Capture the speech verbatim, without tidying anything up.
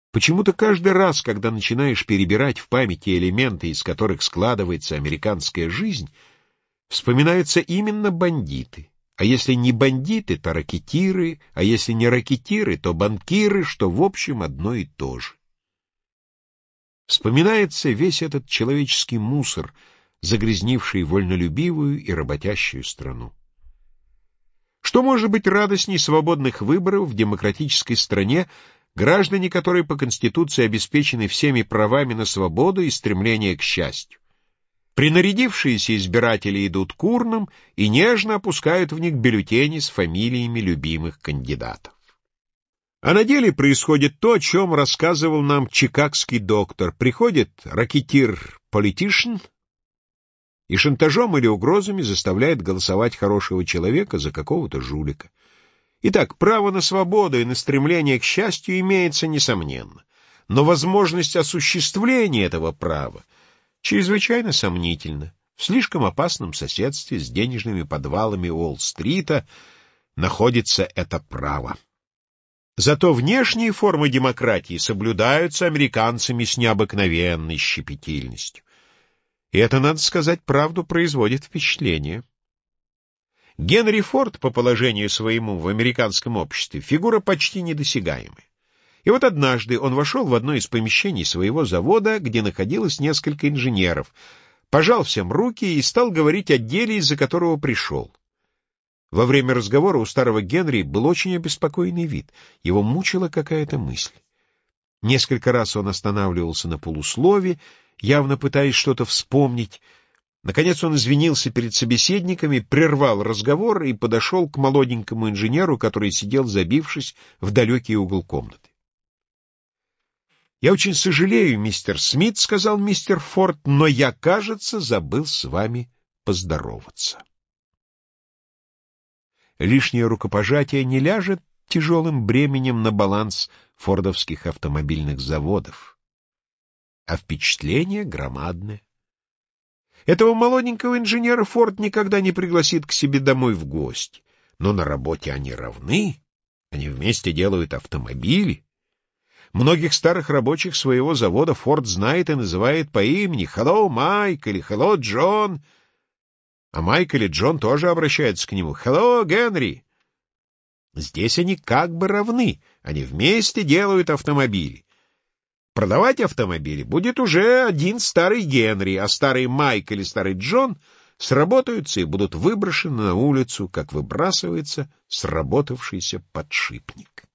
Почему-то каждый раз, когда начинаешь перебирать в памяти элементы, из которых складывается американская жизнь, вспоминаются именно бандиты. А если не бандиты, то ракетиры, а если не ракетиры, то банкиры, что в общем одно и то же. Вспоминается весь этот человеческий мусор, загрязнивший вольнолюбивую и работящую страну. Что может быть радостней свободных выборов в демократической стране, граждане которой по Конституции обеспечены всеми правами на свободу и стремление к счастью? Принарядившиеся избиратели идут к урнам и нежно опускают в них бюллетени с фамилиями любимых кандидатов. А на деле происходит то, о чем рассказывал нам чикагский доктор. Приходит ракетир-политишн и шантажом или угрозами заставляет голосовать хорошего человека за какого-то жулика. Итак, право на свободу и на стремление к счастью имеется, несомненно. Но возможность осуществления этого права чрезвычайно сомнительна. В слишком опасном соседстве с денежными подвалами Уолл-стрита находится это право. Зато внешние формы демократии соблюдаются американцами с необыкновенной щепетильностью. И это, надо сказать правду, производит впечатление. Генри Форд по положению своему в американском обществе фигура почти недосягаемая. И вот однажды он вошел в одно из помещений своего завода, где находилось несколько инженеров, пожал всем руки и стал говорить о деле, из-за которого пришел. Во время разговора у старого Генри был очень обеспокоенный вид, его мучила какая-то мысль. Несколько раз он останавливался на полуслове, явно пытаясь что-то вспомнить. Наконец он извинился перед собеседниками, прервал разговор и подошел к молоденькому инженеру, который сидел, забившись в далекий угол комнаты. «Я очень сожалею, мистер Смит, — сказал мистер Форд, — но я, кажется, забыл с вами поздороваться». Лишнее рукопожатие не ляжет тяжелым бременем на баланс фордовских автомобильных заводов, а впечатление громадное. Этого молоденького инженера Форд никогда не пригласит к себе домой в гости, но на работе они равны, они вместе делают автомобили. Многих старых рабочих своего завода Форд знает и называет по имени «Hello, Майк» или «Hello, Джон», а Майк или Джон тоже обращаются к нему «Hello, Генри». Здесь они как бы равны, они вместе делают автомобили. Продавать автомобили будет уже один старый Генри, а старый Майк или старый Джон сработаются и будут выброшены на улицу, как выбрасывается сработавшийся подшипник.